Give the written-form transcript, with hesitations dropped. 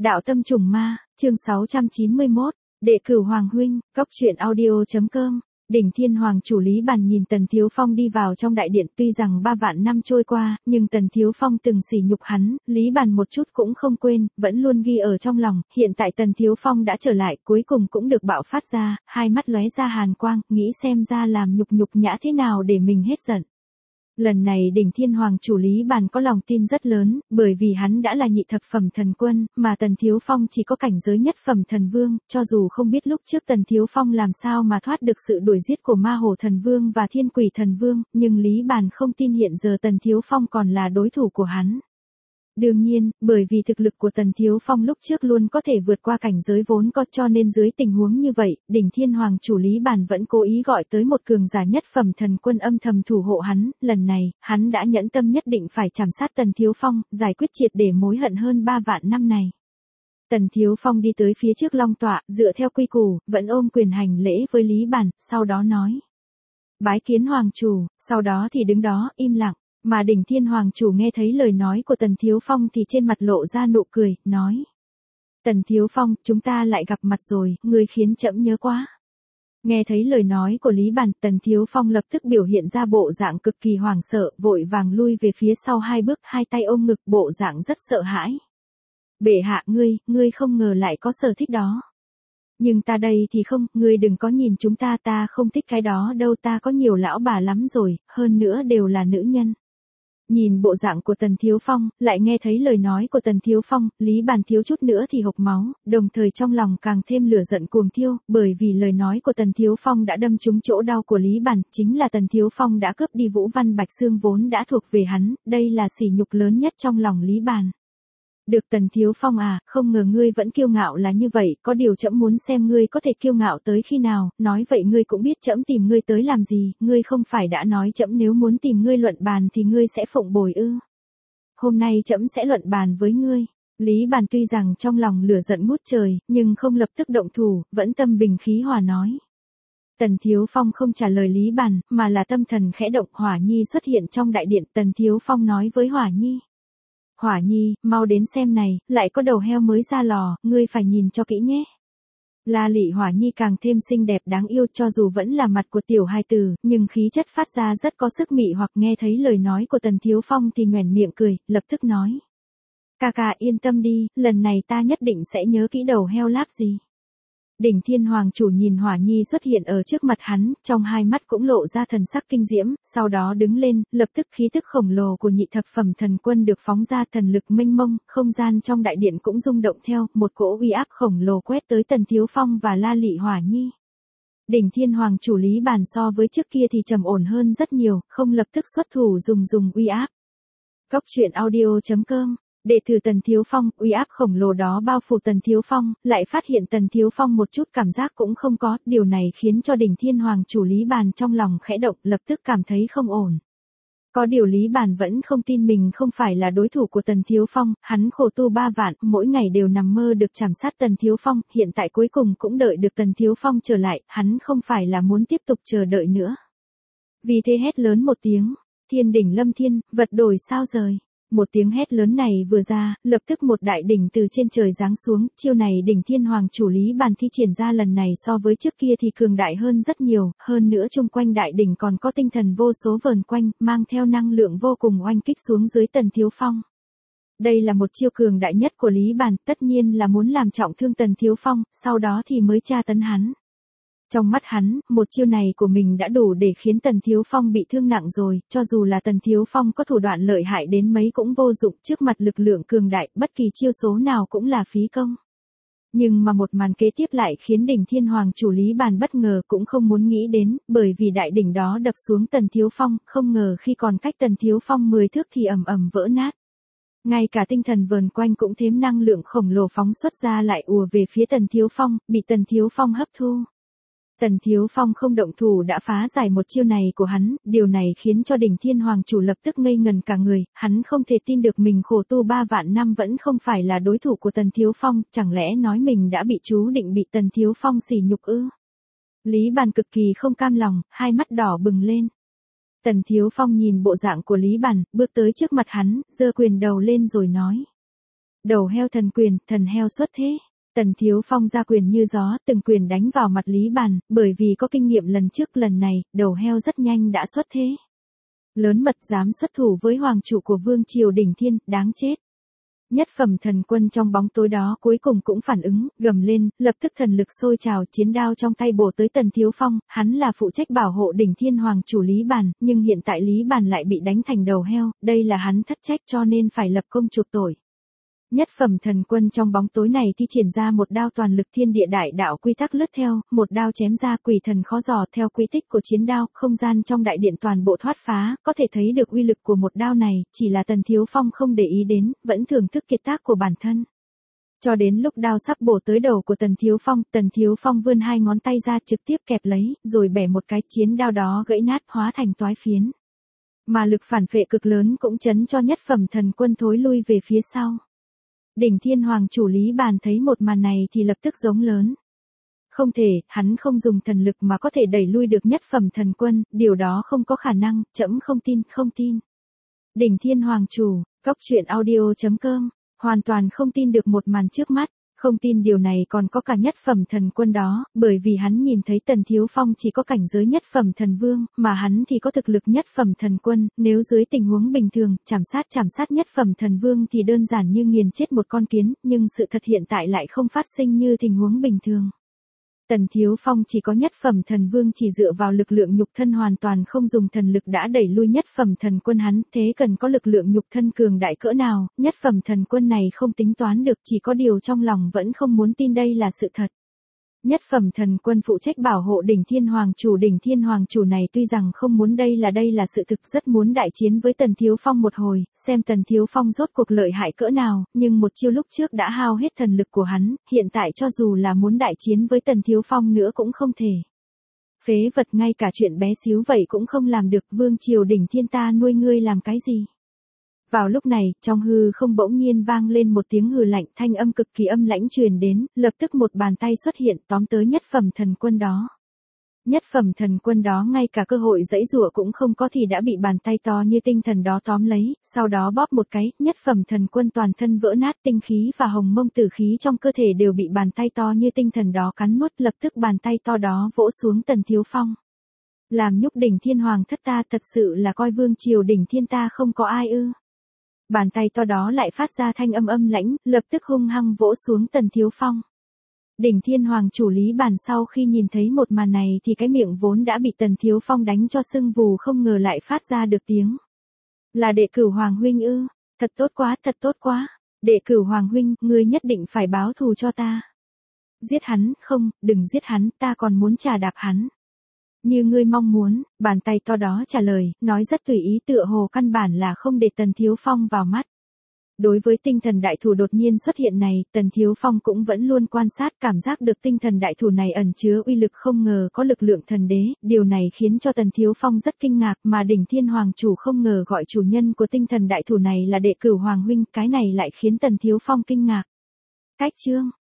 Đạo tâm trùng ma, chương 691, Đệ cửu Hoàng huynh, Cóc truyện audio.com. Đỉnh Thiên Hoàng chủ Lý Bàn nhìn Tần Thiếu Phong đi vào trong đại điện, tuy rằng 3 vạn năm trôi qua, nhưng Tần Thiếu Phong từng sỉ nhục hắn, Lý Bàn một chút cũng không quên, vẫn luôn ghi ở trong lòng. Hiện tại Tần Thiếu Phong đã trở lại, cuối cùng cũng được bạo phát ra, hai mắt lóe ra hàn quang, nghĩ xem ra làm nhục nhã thế nào để mình hết giận. Lần này Đỉnh Thiên Hoàng chủ Lý Bàn có lòng tin rất lớn, bởi vì hắn đã là nhị thập phẩm thần quân, mà Tần Thiếu Phong chỉ có cảnh giới nhất phẩm thần vương, cho dù không biết lúc trước Tần Thiếu Phong làm sao mà thoát được sự đuổi giết của Ma Hổ thần vương và Thiên Quỷ thần vương, nhưng Lý Bàn không tin hiện giờ Tần Thiếu Phong còn là đối thủ của hắn. Đương nhiên, bởi vì thực lực của Tần Thiếu Phong lúc trước luôn có thể vượt qua cảnh giới vốn có, cho nên dưới tình huống như vậy, Đỉnh Thiên Hoàng chủ Lý Bàn vẫn cố ý gọi tới một cường giả nhất phẩm thần quân âm thầm thủ hộ hắn, lần này, hắn đã nhẫn tâm nhất định phải chảm sát Tần Thiếu Phong, giải quyết triệt để mối hận hơn 3 vạn năm này. Tần Thiếu Phong đi tới phía trước long tọa, dựa theo quy củ, vẫn ôm quyền hành lễ với Lý Bàn, sau đó nói: "Bái kiến Hoàng chủ", sau đó thì đứng đó, im lặng. Mà Đỉnh Thiên Hoàng chủ nghe thấy lời nói của Tần Thiếu Phong thì trên mặt lộ ra nụ cười, nói: "Tần Thiếu Phong, chúng ta lại gặp mặt rồi, ngươi khiến trẫm nhớ quá." Nghe thấy lời nói của Lý Bàn, Tần Thiếu Phong lập tức biểu hiện ra bộ dạng cực kỳ hoảng sợ, vội vàng lui về phía sau 2 bước, hai tay ôm ngực, bộ dạng rất sợ hãi. "Bệ hạ, ngươi không ngờ lại có sở thích đó. Nhưng ta đây thì không, ngươi đừng có nhìn chúng ta không thích cái đó đâu, ta có nhiều lão bà lắm rồi, hơn nữa đều là nữ nhân." Nhìn bộ dạng của Tần Thiếu Phong, lại nghe thấy lời nói của Tần Thiếu Phong, Lý Bàn thiếu chút nữa thì hộc máu, đồng thời trong lòng càng thêm lửa giận cuồng thiêu, bởi vì lời nói của Tần Thiếu Phong đã đâm trúng chỗ đau của Lý Bàn, chính là Tần Thiếu Phong đã cướp đi Vũ Văn Bạch Xương vốn đã thuộc về hắn, đây là sỉ nhục lớn nhất trong lòng Lý Bàn. "Được Tần Thiếu Phong à, không ngờ ngươi vẫn kiêu ngạo là như vậy, có điều trẫm muốn xem ngươi có thể kiêu ngạo tới khi nào, nói vậy ngươi cũng biết trẫm tìm ngươi tới làm gì, ngươi không phải đã nói trẫm nếu muốn tìm ngươi luận bàn thì ngươi sẽ phụng bồi ư? Hôm nay trẫm sẽ luận bàn với ngươi." Lý Bàn tuy rằng trong lòng lửa giận ngút trời, nhưng không lập tức động thủ, vẫn tâm bình khí hòa nói. Tần Thiếu Phong không trả lời Lý Bàn, mà là tâm thần khẽ động, Hỏa Nhi xuất hiện trong đại điện, Tần Thiếu Phong nói với Hỏa Nhi: "Hỏa Nhi, mau đến xem này, lại có đầu heo mới ra lò, ngươi phải nhìn cho kỹ nhé." La Lị Hỏa Nhi càng thêm xinh đẹp đáng yêu, cho dù vẫn là mặt của tiểu hài tử, nhưng khí chất phát ra rất có sức mị hoặc. Nghe thấy lời nói của Tần Thiếu Phong thì nhoẻn miệng cười, lập tức nói: "Ca ca yên tâm đi, lần này ta nhất định sẽ nhớ kỹ đầu heo láp gì." Đỉnh Thiên Hoàng chủ nhìn Hỏa Nhi xuất hiện ở trước mặt hắn, trong hai mắt cũng lộ ra thần sắc kinh diễm, sau đó đứng lên, lập tức khí tức khổng lồ của nhị thập phẩm thần quân được phóng ra, thần lực mênh mông, không gian trong đại điện cũng rung động theo, một cỗ uy áp khổng lồ quét tới Tần Thiếu Phong và La Lị Hỏa Nhi. Đỉnh Thiên Hoàng chủ Lý Bàn so với trước kia thì trầm ổn hơn rất nhiều, không lập tức xuất thủ dùng uy áp. Cóc truyện audio.com. Đệ tử Tần Thiếu Phong, uy áp khổng lồ đó bao phủ Tần Thiếu Phong, lại phát hiện Tần Thiếu Phong một chút cảm giác cũng không có, điều này khiến cho Đỉnh Thiên Hoàng chủ Lý Bàn trong lòng khẽ động, lập tức cảm thấy không ổn. Có điều Lý Bàn vẫn không tin mình không phải là đối thủ của Tần Thiếu Phong, hắn khổ tu 3 vạn, mỗi ngày đều nằm mơ được chảm sát Tần Thiếu Phong, hiện tại cuối cùng cũng đợi được Tần Thiếu Phong trở lại, hắn không phải là muốn tiếp tục chờ đợi nữa. Vì thế hét lớn một tiếng: "Thiên đỉnh lâm thiên, vật đổi sao rời." Một tiếng hét lớn này vừa ra, lập tức một đại đỉnh từ trên trời giáng xuống, chiêu này Đỉnh Thiên Hoàng chủ Lý Bàn thi triển ra lần này so với trước kia thì cường đại hơn rất nhiều, hơn nữa chung quanh đại đỉnh còn có tinh thần vô số vờn quanh, mang theo năng lượng vô cùng oanh kích xuống dưới Tần Thiếu Phong. Đây là một chiêu cường đại nhất của Lý Bàn, tất nhiên là muốn làm trọng thương Tần Thiếu Phong, sau đó thì mới tra tấn hắn. Trong mắt hắn, một chiêu này của mình đã đủ để khiến Tần Thiếu Phong bị thương nặng rồi, cho dù là Tần Thiếu Phong có thủ đoạn lợi hại đến mấy cũng vô dụng, trước mặt lực lượng cường đại, bất kỳ chiêu số nào cũng là phí công. Nhưng mà một màn kế tiếp lại khiến Đỉnh Thiên Hoàng chủ Lý Bàn bất ngờ, cũng không muốn nghĩ đến, bởi vì đại đỉnh đó đập xuống Tần Thiếu Phong, không ngờ khi còn cách Tần Thiếu Phong 10 thước thì ầm ầm vỡ nát. Ngay cả tinh thần vờn quanh cũng thêm năng lượng khổng lồ phóng xuất ra lại ùa về phía Tần Thiếu Phong, bị Tần Thiếu Phong hấp thu. Tần Thiếu Phong không động thủ đã phá giải một chiêu này của hắn, điều này khiến cho Đỉnh Thiên Hoàng chủ lập tức ngây ngần cả người, hắn không thể tin được mình khổ tu 3 vạn năm vẫn không phải là đối thủ của Tần Thiếu Phong, chẳng lẽ nói mình đã bị chú định bị Tần Thiếu Phong sỉ nhục ư? Lý Bàn cực kỳ không cam lòng, hai mắt đỏ bừng lên. Tần Thiếu Phong nhìn bộ dạng của Lý Bàn, bước tới trước mặt hắn, giơ quyền đầu lên rồi nói: Đầu heo thần quyền, thần heo xuất thế. Tần Thiếu Phong ra quyền như gió, từng quyền đánh vào mặt Lý Bàn, bởi vì có kinh nghiệm lần trước lần này, đầu heo rất nhanh đã xuất thế. Lớn mật dám xuất thủ với hoàng chủ của vương triều đỉnh thiên, đáng chết. Nhất phẩm thần quân trong bóng tối đó cuối cùng cũng phản ứng, gầm lên, lập tức thần lực sôi trào, chiến đao trong tay bổ tới Tần Thiếu Phong, hắn là phụ trách bảo hộ đỉnh thiên hoàng chủ Lý Bàn, nhưng hiện tại Lý Bàn lại bị đánh thành đầu heo, đây là hắn thất trách cho nên phải lập công chuộc tội. Nhất phẩm thần quân trong bóng tối này thi triển ra một đao toàn lực thiên địa đại đạo quy tắc lướt theo, một đao chém ra quỷ thần khó dò theo quy tích của chiến đao, không gian trong đại điện toàn bộ thoát phá, có thể thấy được uy lực của một đao này, chỉ là Tần Thiếu Phong không để ý đến, vẫn thưởng thức kiệt tác của bản thân. Cho đến lúc đao sắp bổ tới đầu của Tần Thiếu Phong vươn hai ngón tay ra trực tiếp kẹp lấy, rồi bẻ một cái, chiến đao đó gãy nát hóa thành toái phiến. Mà lực phản phệ cực lớn cũng chấn cho nhất phẩm thần quân thối lui về phía sau. Đỉnh thiên hoàng chủ Lý Bàn thấy một màn này thì lập tức giống lớn. Không thể, hắn không dùng thần lực mà có thể đẩy lui được nhất phẩm thần quân, điều đó không có khả năng, trẫm không tin. Đỉnh thiên hoàng chủ, Cốc.truyện audio.com, hoàn toàn không tin được một màn trước mắt. Không tin điều này còn có cả nhất phẩm thần quân đó, bởi vì hắn nhìn thấy Tần Thiếu Phong chỉ có cảnh giới nhất phẩm thần vương, mà hắn thì có thực lực nhất phẩm thần quân, nếu dưới tình huống bình thường, chảm sát nhất phẩm thần vương thì đơn giản như nghiền chết một con kiến, nhưng sự thật hiện tại lại không phát sinh như tình huống bình thường. Tần Thiếu Phong chỉ có nhất phẩm thần vương chỉ dựa vào lực lượng nhục thân hoàn toàn không dùng thần lực đã đẩy lui nhất phẩm thần quân hắn, thế cần có lực lượng nhục thân cường đại cỡ nào, nhất phẩm thần quân này không tính toán được, chỉ có điều trong lòng vẫn không muốn tin đây là sự thật. Nhất phẩm thần quân phụ trách bảo hộ đỉnh thiên hoàng chủ này tuy rằng không muốn đây là sự thực, rất muốn đại chiến với Tần Thiếu Phong một hồi, xem Tần Thiếu Phong rốt cuộc lợi hại cỡ nào, nhưng một chiêu lúc trước đã hao hết thần lực của hắn, hiện tại cho dù là muốn đại chiến với Tần Thiếu Phong nữa cũng không thể. Phế vật, ngay cả chuyện bé xíu vậy cũng không làm được, vương triều đỉnh thiên ta nuôi ngươi làm cái gì? Vào lúc này, trong hư không bỗng nhiên vang lên một tiếng hừ lạnh, thanh âm cực kỳ âm lãnh truyền đến, lập tức một bàn tay xuất hiện tóm tới nhất phẩm thần quân đó. Nhất phẩm thần quân đó ngay cả cơ hội giãy giụa cũng không có thì đã bị bàn tay to như tinh thần đó tóm lấy, sau đó bóp một cái, nhất phẩm thần quân toàn thân vỡ nát, tinh khí và hồng mông tử khí trong cơ thể đều bị bàn tay to như tinh thần đó cắn nuốt, lập tức bàn tay to đó vỗ xuống Tần Thiếu Phong. Làm nhúc đỉnh thiên hoàng thất ta, thật sự là coi vương triều đỉnh thiên ta không có ai ư? Bàn tay to đó lại phát ra thanh âm âm lãnh, lập tức hung hăng vỗ xuống Tần Thiếu Phong. Đỉnh thiên hoàng chủ Lý Bàn sau khi nhìn thấy một màn này thì cái miệng vốn đã bị Tần Thiếu Phong đánh cho sưng vù không ngờ lại phát ra được tiếng. Là đệ cửu hoàng huynh ư? Thật tốt quá. Đệ cửu hoàng huynh, ngươi nhất định phải báo thù cho ta. Giết hắn, không, đừng giết hắn, ta còn muốn trà đạp hắn. Như ngươi mong muốn, bàn tay to đó trả lời, nói rất tùy ý, tựa hồ căn bản là không để Tần Thiếu Phong vào mắt. Đối với tinh thần đại thủ đột nhiên xuất hiện này, Tần Thiếu Phong cũng vẫn luôn quan sát, cảm giác được tinh thần đại thủ này ẩn chứa uy lực, không ngờ có lực lượng thần đế, điều này khiến cho Tần Thiếu Phong rất kinh ngạc, mà đỉnh thiên hoàng chủ không ngờ gọi chủ nhân của tinh thần đại thủ này là đệ cửu hoàng huynh, cái này lại khiến Tần Thiếu Phong kinh ngạc. Cách chương